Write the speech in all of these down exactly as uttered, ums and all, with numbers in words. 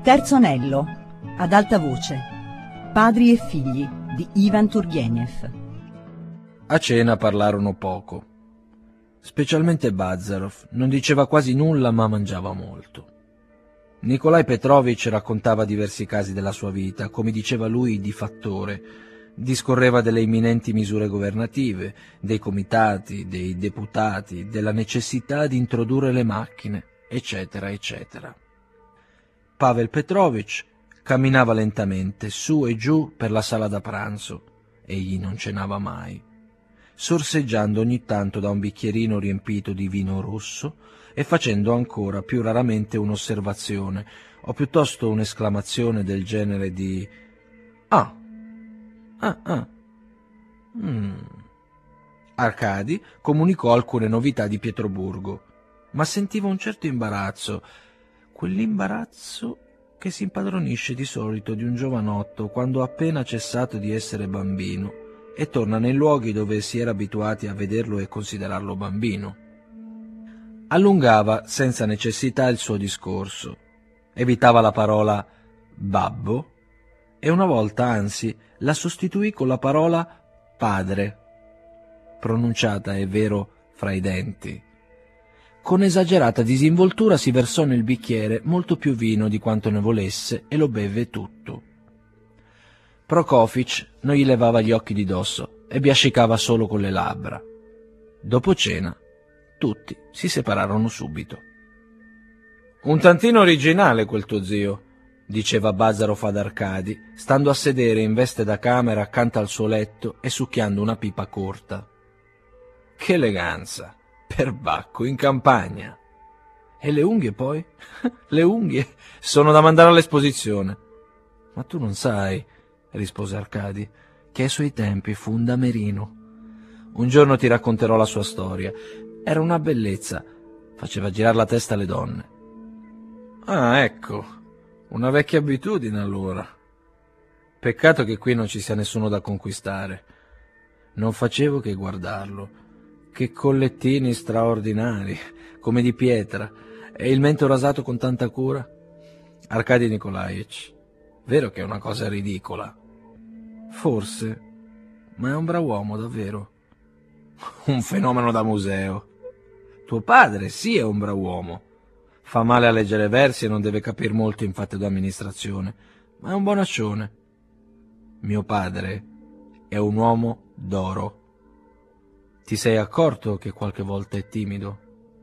Terzo anello, ad alta voce, Padri e figli di Ivan Turgenev. A cena parlarono poco. Specialmente Bazarov, non diceva quasi nulla ma mangiava molto. Nikolai Petrovich raccontava diversi casi della sua vita, come diceva lui di fattore. Discorreva delle imminenti misure governative, dei comitati, dei deputati, della necessità di introdurre le macchine, eccetera, eccetera. Pavel Petrovich camminava lentamente su e giù per la sala da pranzo. Egli non cenava mai, sorseggiando ogni tanto da un bicchierino riempito di vino rosso e facendo ancora più raramente un'osservazione, o piuttosto un'esclamazione del genere di «Ah! Ah, ah! Mm». Arkady comunicò alcune novità di Pietroburgo, ma sentiva un certo imbarazzo, quell'imbarazzo che si impadronisce di solito di un giovanotto quando ha appena cessato di essere bambino e torna nei luoghi dove si era abituati a vederlo e considerarlo bambino. Allungava senza necessità il suo discorso, evitava la parola babbo e una volta, anzi, la sostituì con la parola padre, pronunciata, è vero, fra i denti. Con esagerata disinvoltura si versò nel bicchiere molto più vino di quanto ne volesse e lo beve tutto. Prokofiev non gli levava gli occhi di dosso e biascicava solo con le labbra. Dopo cena, tutti si separarono subito. «Un tantino originale quel tuo zio», diceva Bazarov ad Arkady, stando a sedere in veste da camera accanto al suo letto e succhiando una pipa corta. «Che eleganza! Perbacco, in campagna! E le unghie poi? Le unghie sono da mandare all'esposizione!» «Ma tu non sai», rispose Arkady, «che ai suoi tempi fu un damerino. Un giorno ti racconterò la sua storia. Era una bellezza, faceva girare la testa alle donne». «Ah, ecco, una vecchia abitudine allora. Peccato che qui non ci sia nessuno da conquistare. Non facevo che guardarlo. Che collettini straordinari, come di pietra, e il mento rasato con tanta cura. Arkady Nikolaevich, vero che è una cosa ridicola?» «Forse, ma è un brav'uomo davvero. Un fenomeno da museo. Tuo padre sì è un brav'uomo. Fa male a leggere versi e non deve capir molto in fatto d'amministrazione, ma è un bonaccione. Mio padre è un uomo d'oro. Ti sei accorto che qualche volta è timido?»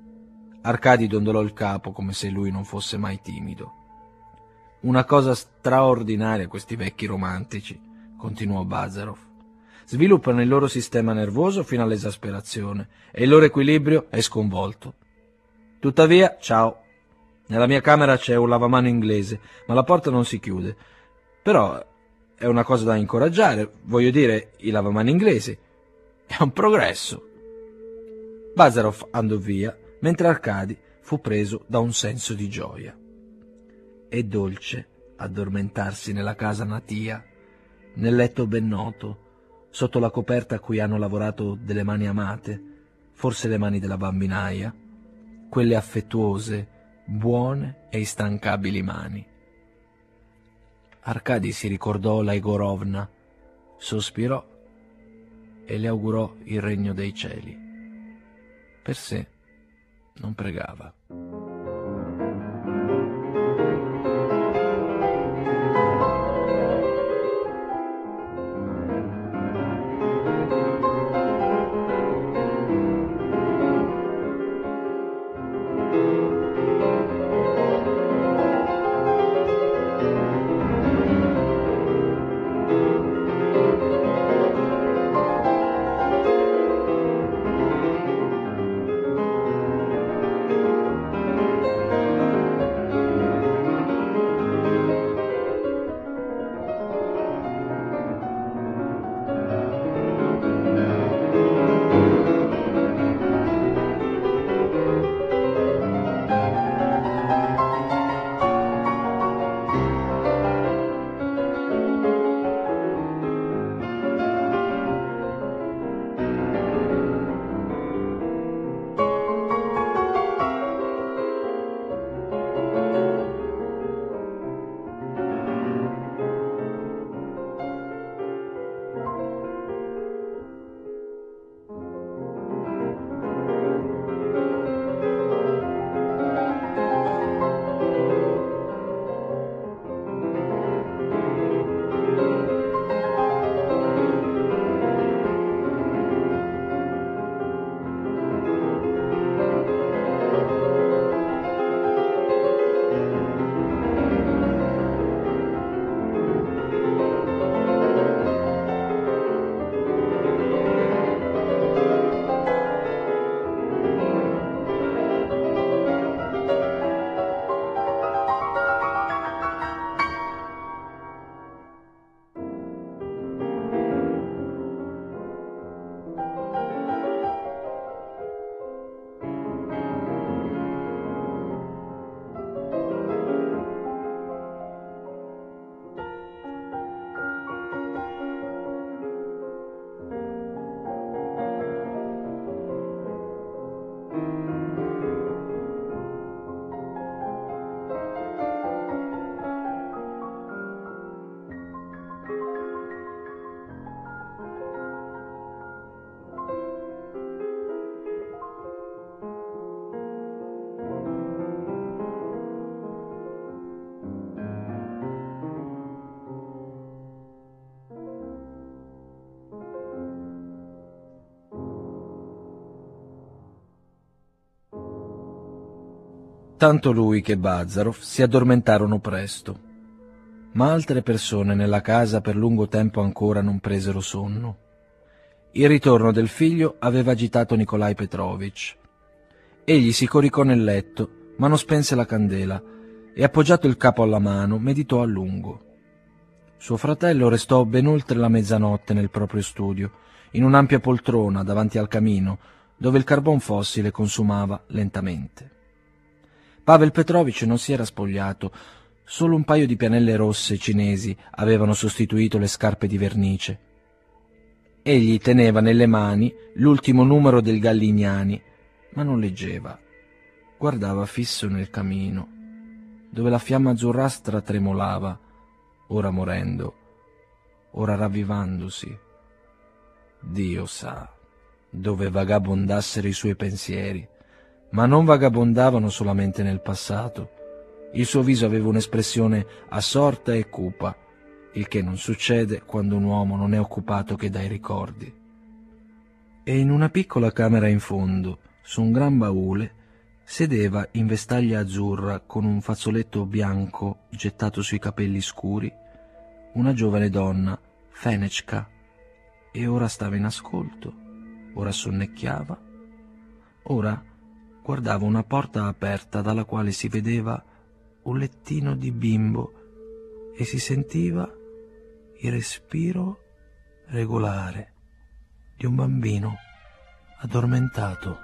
Arkady dondolò il capo come se lui non fosse mai timido. «Una cosa straordinaria questi vecchi romantici», continuò Bazarov. «Sviluppano il loro sistema nervoso fino all'esasperazione e il loro equilibrio è sconvolto. Tuttavia, ciao, nella mia camera c'è un lavamano inglese, ma la porta non si chiude. Però è una cosa da incoraggiare, voglio dire, i lavamani inglesi. È un progresso». Bazarov andò via, mentre Arkady fu preso da un senso di gioia. È dolce addormentarsi nella casa natia, nel letto ben noto, sotto la coperta a cui hanno lavorato delle mani amate, forse le mani della bambinaia, quelle affettuose, buone e instancabili mani. Arkady si ricordò la Egorovna, sospirò e le augurò il regno dei cieli. Per sé non pregava. Tanto lui che Bazarov si addormentarono presto, ma altre persone nella casa per lungo tempo ancora non presero sonno. Il ritorno del figlio aveva agitato Nikolai Petrovich. Egli si coricò nel letto, ma non spense la candela e, appoggiato il capo alla mano, meditò a lungo. Suo fratello restò ben oltre la mezzanotte nel proprio studio, in un'ampia poltrona davanti al camino, dove il carbon fossile consumava lentamente. Pavel Petrovich non si era spogliato, solo un paio di pianelle rosse cinesi avevano sostituito le scarpe di vernice. Egli teneva nelle mani l'ultimo numero del Gallignani, ma non leggeva. Guardava fisso nel camino, dove la fiamma azzurrastra tremolava, ora morendo, ora ravvivandosi. Dio sa dove vagabondassero i suoi pensieri, ma non vagabondavano solamente nel passato. Il suo viso aveva un'espressione assorta e cupa, il che non succede quando un uomo non è occupato che dai ricordi. E in una piccola camera in fondo, su un gran baule, sedeva in vestaglia azzurra con un fazzoletto bianco gettato sui capelli scuri, una giovane donna, Fenechka, e ora stava in ascolto, ora sonnecchiava, ora guardava una porta aperta dalla quale si vedeva un lettino di bimbo e si sentiva il respiro regolare di un bambino addormentato.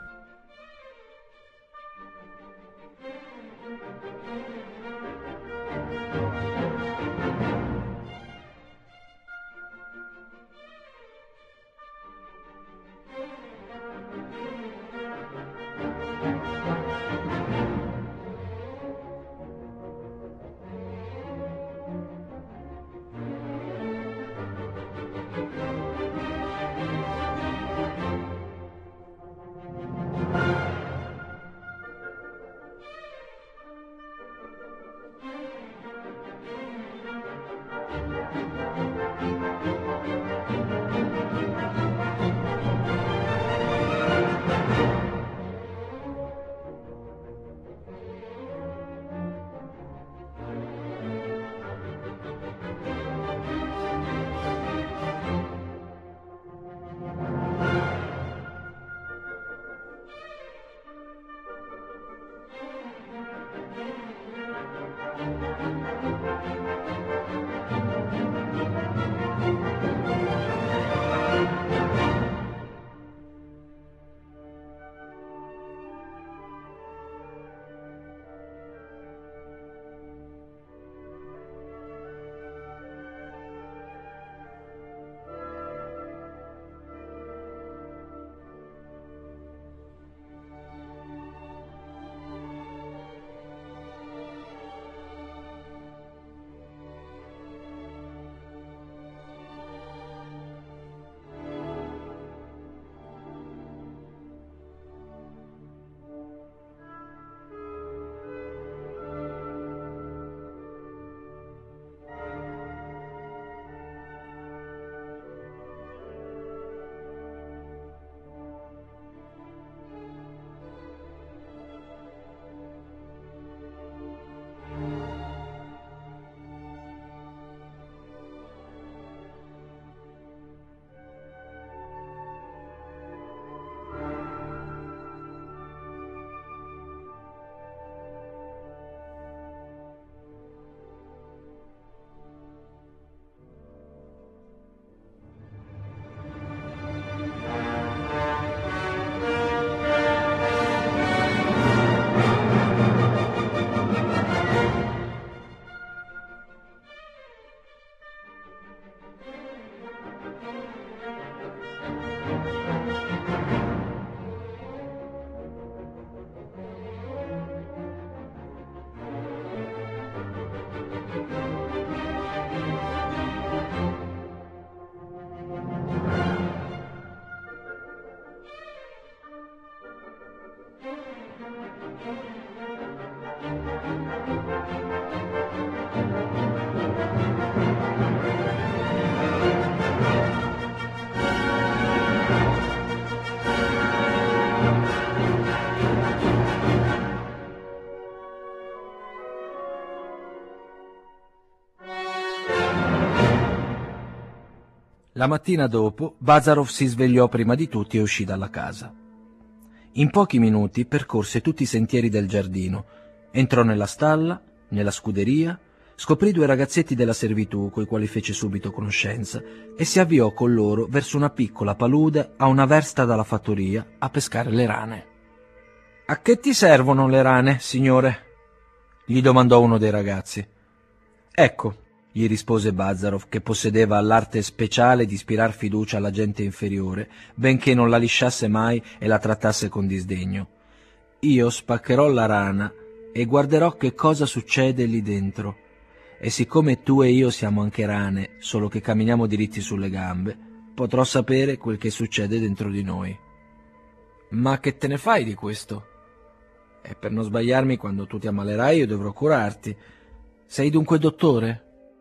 La mattina dopo, Bazarov si svegliò prima di tutti e uscì dalla casa. In pochi minuti percorse tutti i sentieri del giardino, entrò nella stalla, nella scuderia, scoprì due ragazzetti della servitù coi quali fece subito conoscenza e si avviò con loro verso una piccola palude a una versta dalla fattoria a pescare le rane. «A che ti servono le rane, signore?» gli domandò uno dei ragazzi. «Ecco», gli rispose Bazarov, che possedeva l'arte speciale di ispirar fiducia alla gente inferiore, benché non la lisciasse mai e la trattasse con disdegno. «Io spaccherò la rana e guarderò che cosa succede lì dentro. E siccome tu e io siamo anche rane, solo che camminiamo diritti sulle gambe, potrò sapere quel che succede dentro di noi». «Ma che te ne fai di questo?» «E per non sbagliarmi quando tu ti ammalerai io dovrò curarti. Sei dunque dottore?»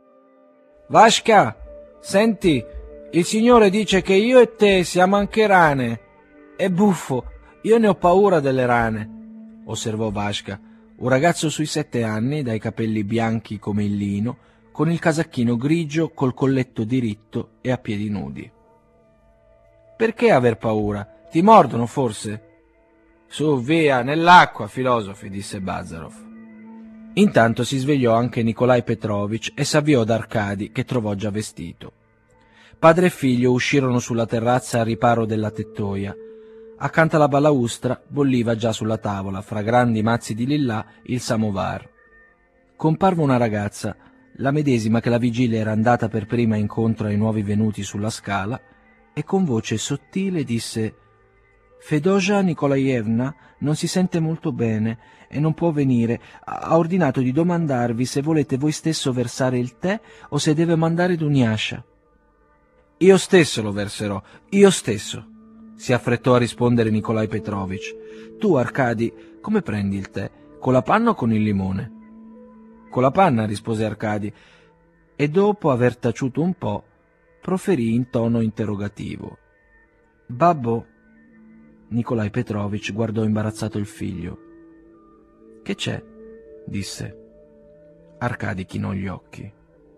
«Vaška, senti, il Signore dice che io e te siamo anche rane. È buffo, io ne ho paura delle rane», osservò Vaška, un ragazzo sui sette anni, dai capelli bianchi come il lino, con il casacchino grigio col colletto diritto e a piedi nudi. «Perché aver paura? Ti mordono forse?» «Su, via, nell'acqua, filosofi», disse Bazarov. Intanto si svegliò anche Nikolaj Petrovich e s'avviò da Arkady, che trovò già vestito. Padre e figlio uscirono sulla terrazza a riparo della tettoia. Accanto alla balaustra bolliva già sulla tavola, fra grandi mazzi di lillà, il samovar. Comparve una ragazza, la medesima che la vigilia era andata per prima incontro ai nuovi venuti sulla scala, e con voce sottile disse: «Fedosia Nikolajevna non si sente molto bene e non può venire. Ha ordinato di domandarvi se volete voi stesso versare il tè o se deve mandare Duniascia». «Io stesso lo verserò, io stesso», si affrettò a rispondere Nikolaj Petrovich. «Tu, Arkady, come prendi il tè? Con la panna o con il limone?» «Con la panna», rispose Arkady, e dopo aver taciuto un po', proferì in tono interrogativo: «Babbo?» Nikolaj Petrovich guardò imbarazzato il figlio. «Che c'è?» disse. Arkady chinò gli occhi.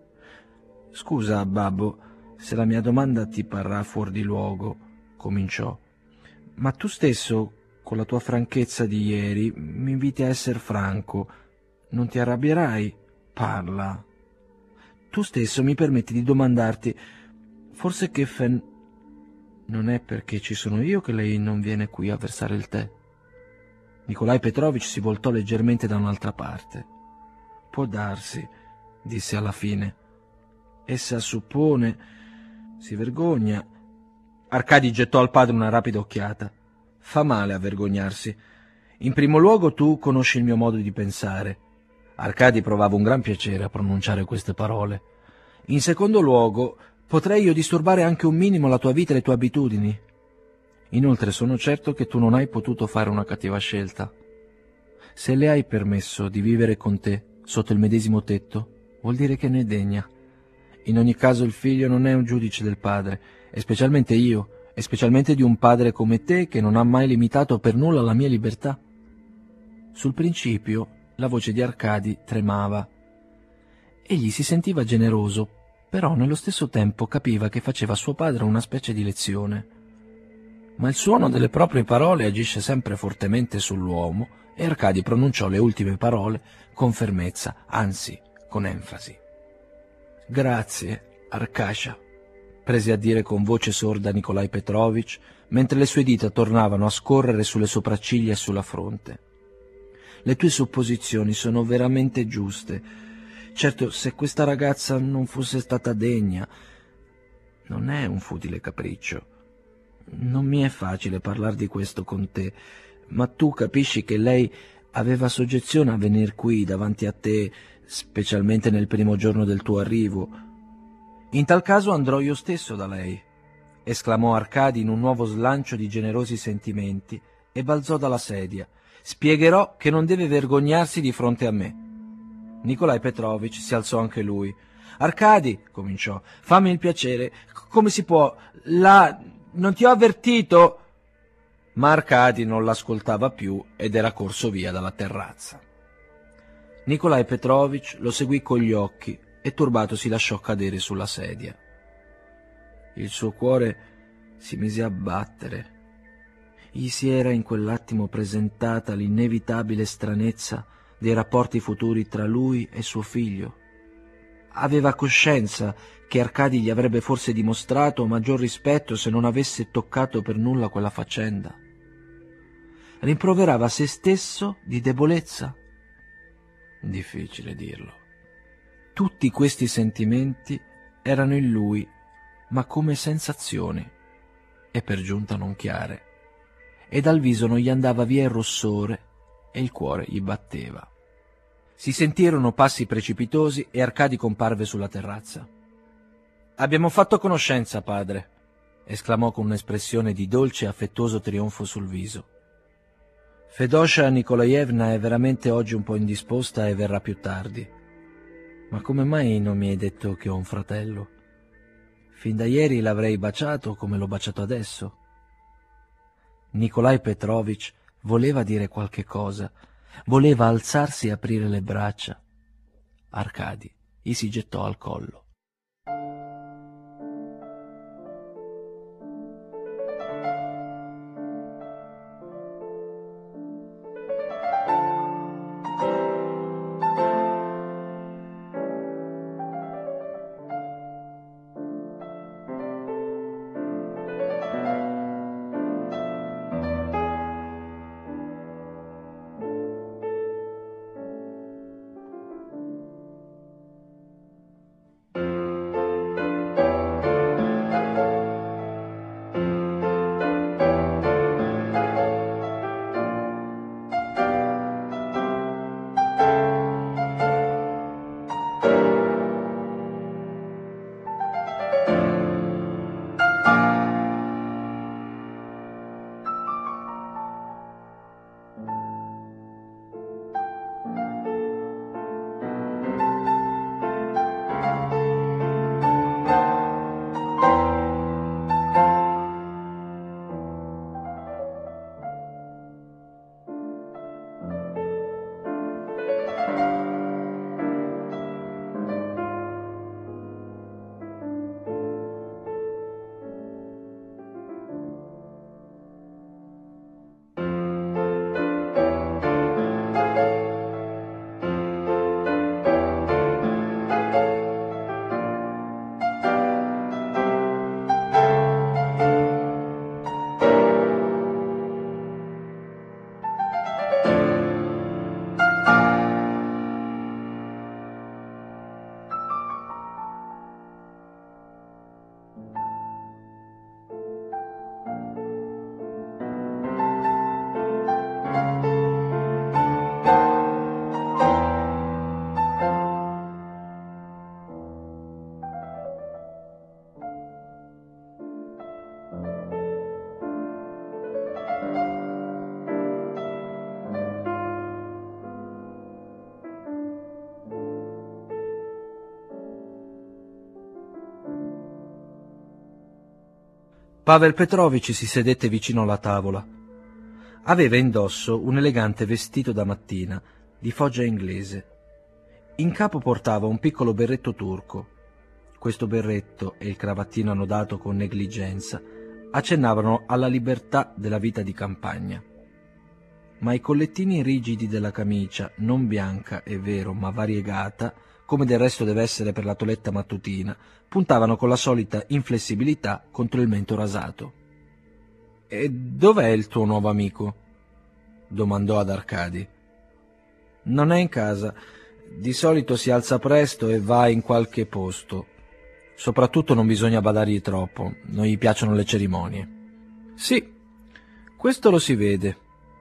«Scusa, babbo, se la mia domanda ti parrà fuor di luogo», cominciò, «ma tu stesso, con la tua franchezza di ieri, mi inviti a esser franco. Non ti arrabbierai? Parla. Tu stesso mi permetti di domandarti, forse che fen... non è perché ci sono io che lei non viene qui a versare il tè?» Nikolaj Petrovich si voltò leggermente da un'altra parte. «Può darsi», disse alla fine. «Essa suppone... si vergogna...» Arkady gettò al padre una rapida occhiata. «Fa male a vergognarsi. In primo luogo tu conosci il mio modo di pensare». Arkady provava un gran piacere a pronunciare queste parole. «In secondo luogo, potrei io disturbare anche un minimo la tua vita e le tue abitudini. Inoltre sono certo che tu non hai potuto fare una cattiva scelta. Se le hai permesso di vivere con te sotto il medesimo tetto, vuol dire che ne è degna. In ogni caso il figlio non è un giudice del padre, e specialmente io, e specialmente di un padre come te che non ha mai limitato per nulla la mia libertà». Sul principio la voce di Arkady tremava. Egli si sentiva generoso, però nello stesso tempo capiva che faceva a suo padre una specie di lezione. Ma il suono delle proprie parole agisce sempre fortemente sull'uomo e Arkady pronunciò le ultime parole con fermezza, anzi con enfasi. «Grazie, Arkasha», prese a dire con voce sorda Nikolaj Petrovich, mentre le sue dita tornavano a scorrere sulle sopracciglia e sulla fronte. «Le tue supposizioni sono veramente giuste. Certo, se questa ragazza non fosse stata degna... Non è un futile capriccio. Non mi è facile parlare di questo con te, ma tu capisci che lei aveva soggezione a venir qui davanti a te, specialmente nel primo giorno del tuo arrivo. In tal caso andrò io stesso da lei», esclamò Arkady in un nuovo slancio di generosi sentimenti e balzò dalla sedia. «Spiegherò che non deve vergognarsi di fronte a me». Nikolaj Petrovich si alzò anche lui. «Arkady», cominciò, «fammi il piacere, come si può, la... non ti ho avvertito?» Ma Arkady non l'ascoltava più ed era corso via dalla terrazza. Nikolaj Petrovich lo seguì con gli occhi e turbato si lasciò cadere sulla sedia. Il suo cuore si mise a battere. Gli si era in quell'attimo presentata l'inevitabile stranezza dei rapporti futuri tra lui e suo figlio. Aveva coscienza che Arcadi gli avrebbe forse dimostrato maggior rispetto se non avesse toccato per nulla quella faccenda. Rimproverava se stesso di debolezza. Difficile dirlo. Tutti questi sentimenti erano in lui, ma come sensazioni, e per giunta non chiare, e dal viso non gli andava via il rossore e il cuore gli batteva. Si sentirono passi precipitosi e Arcadi comparve sulla terrazza. «Abbiamo fatto conoscenza, padre», esclamò con un'espressione di dolce e affettuoso trionfo sul viso. «Fedosia Nikolaevna è veramente oggi un po' indisposta e verrà più tardi. Ma come mai non mi hai detto che ho un fratello? Fin da ieri l'avrei baciato come l'ho baciato adesso». Nikolai Petrovich voleva dire qualche cosa, voleva alzarsi e aprire le braccia. Arcadi gli si gettò al collo. Pavel Petrovich si sedette vicino alla tavola. Aveva indosso un elegante vestito da mattina, di foggia inglese. In capo portava un piccolo berretto turco. Questo berretto e il cravattino annodato con negligenza accennavano alla libertà della vita di campagna. Ma i collettini rigidi della camicia, non bianca, è vero, ma variegata, come del resto deve essere per la toeletta mattutina, puntavano con la solita inflessibilità contro il mento rasato. «E dov'è il tuo nuovo amico?» domandò ad Arcadi. «Non è in casa. Di solito si alza presto e va in qualche posto. Soprattutto non bisogna badargli troppo, non gli piacciono le cerimonie». «Sì, questo lo si vede».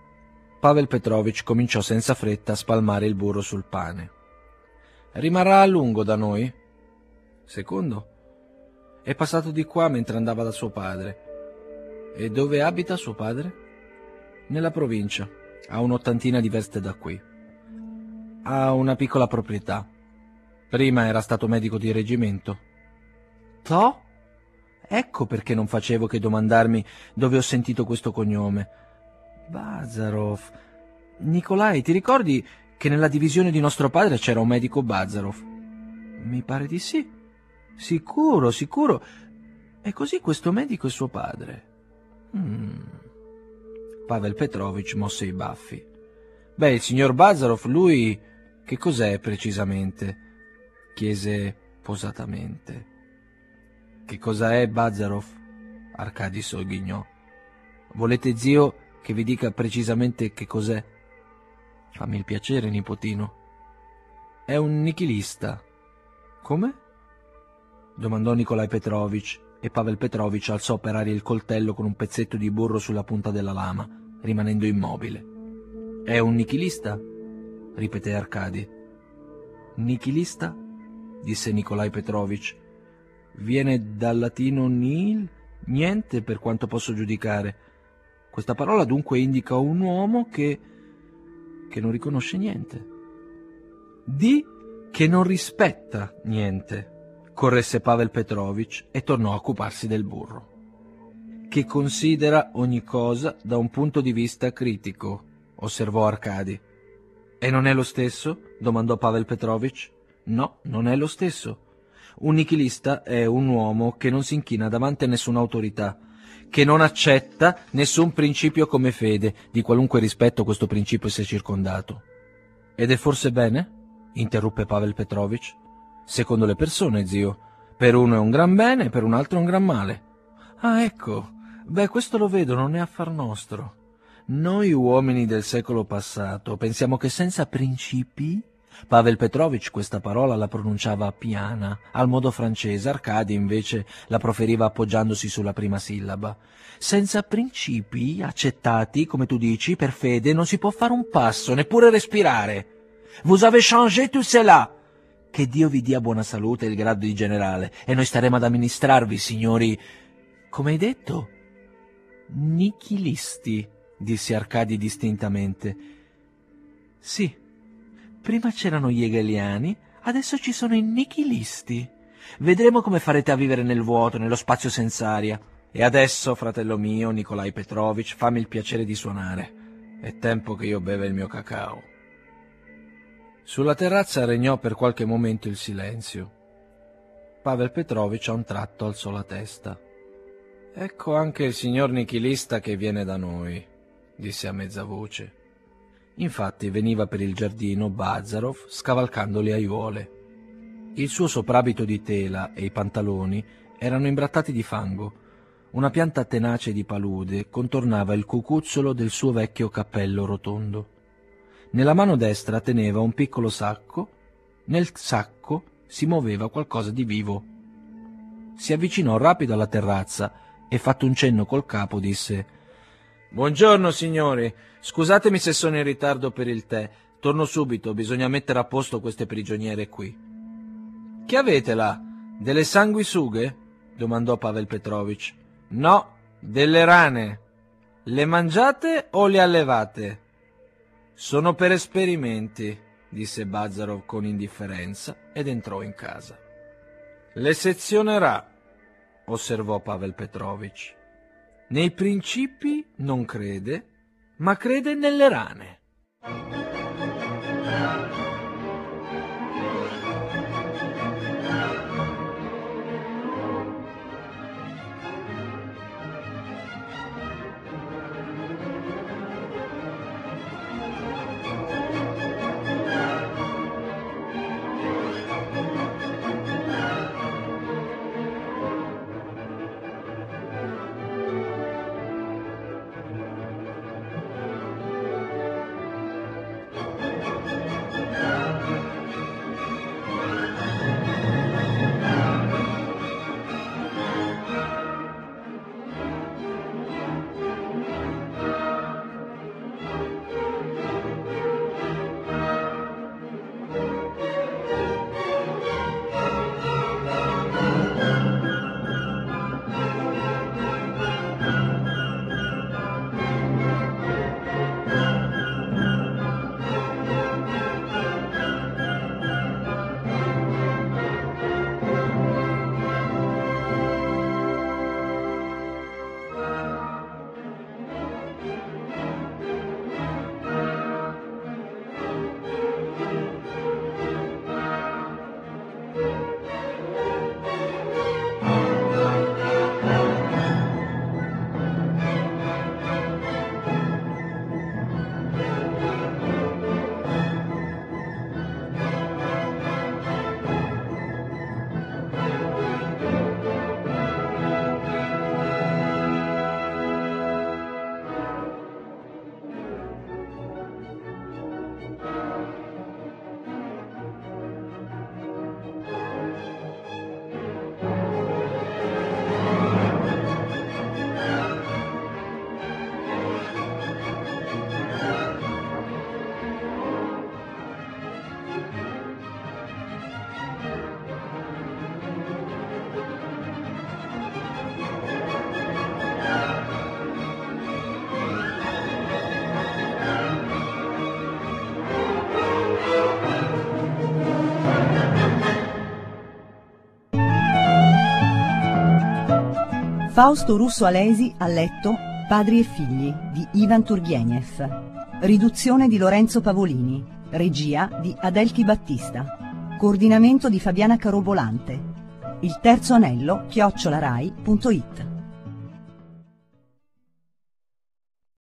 Pavel Petrovich cominciò senza fretta a spalmare il burro sul pane. «Rimarrà a lungo da noi?» «Secondo. È passato di qua mentre andava da suo padre». «E dove abita suo padre?» «Nella provincia, a un'ottantina di verste da qui. Ha una piccola proprietà. Prima era stato medico di reggimento». «To? Ecco perché non facevo che domandarmi dove ho sentito questo cognome. Bazarov. Nikolai, ti ricordi che nella divisione di nostro padre c'era un medico Bazarov?» «Mi pare di sì. Sicuro, sicuro. E così questo medico è suo padre. Mm. Pavel Petrovich mosse i baffi. Beh, il signor Bazarov, lui che cos'è precisamente? Chiese posatamente. Che cosa è Bazarov? Arkady sogghignò. Volete, zio, che vi dica precisamente che cos'è? Fammi il piacere, nipotino. È un nichilista. Come? Domandò Nikolai Petrovich, e Pavel Petrovich alzò per aria il coltello con un pezzetto di burro sulla punta della lama, rimanendo immobile. È un nichilista? Ripeté Arkady. Nichilista? Disse Nikolai Petrovich. Viene dal latino nihil? Niente, per quanto posso giudicare. Questa parola dunque indica un uomo che... che non riconosce niente. Di che non rispetta niente, corresse Pavel Petrovich e tornò a occuparsi del burro. Che considera ogni cosa da un punto di vista critico, osservò Arkady. E non è lo stesso? Domandò Pavel Petrovich. No, non è lo stesso. Un nichilista è un uomo che non si inchina davanti a nessuna autorità, che non accetta nessun principio come fede, di qualunque rispetto questo principio sia circondato. Ed è forse bene? Interruppe Pavel Petrovich. Secondo le persone, zio. Per uno è un gran bene, per un altro è un gran male. Ah, ecco. Beh, questo lo vedo, non è affar nostro. Noi uomini del secolo passato pensiamo che senza principi... Pavel Petrovich questa parola la pronunciava piana, al modo francese. Arkady invece la proferiva appoggiandosi sulla prima sillaba. Senza principi accettati, come tu dici, per fede, non si può fare un passo, neppure respirare. Vous avez changé tout cela. Che Dio vi dia buona salute e il grado di generale, e noi staremo ad amministrarvi, signori... Come hai detto? Nichilisti, disse Arkady distintamente. Sì. Prima c'erano gli hegeliani, adesso ci sono i nichilisti. Vedremo come farete a vivere nel vuoto, nello spazio senz'aria. E adesso, fratello mio, Nikolai Petrovich, fammi il piacere di suonare. È tempo che io beva il mio cacao. Sulla terrazza regnò per qualche momento il silenzio. Pavel Petrovich a un tratto alzò la testa. Ecco anche il signor nichilista che viene da noi, disse a mezza voce. Infatti veniva per il giardino Bazarov scavalcando le aiuole. Il suo soprabito di tela e i pantaloni erano imbrattati di fango. Una pianta tenace di palude contornava il cucuzzolo del suo vecchio cappello rotondo. Nella mano destra teneva un piccolo sacco, nel sacco si muoveva qualcosa di vivo. Si avvicinò rapido alla terrazza e, fatto un cenno col capo, disse: «Buongiorno, signori. Scusatemi se sono in ritardo per il tè. Torno subito, bisogna mettere a posto queste prigioniere qui». «Che avete là? Delle sanguisughe?» domandò Pavel Petrovich. «No, delle rane. Le mangiate o le allevate?» «Sono per esperimenti», disse Bazarov con indifferenza ed entrò in casa. «Le sezionerà», osservò Pavel Petrovich. «Nei principi non crede, ma crede nelle rane». Fausto Russo Alesi a letto, Padri e figli di Ivan Turgenev. Riduzione di Lorenzo Pavolini. Regia di Adelchi Battista. Coordinamento di Fabiana Carobolante. Il terzo anello chiocciolarai punto it.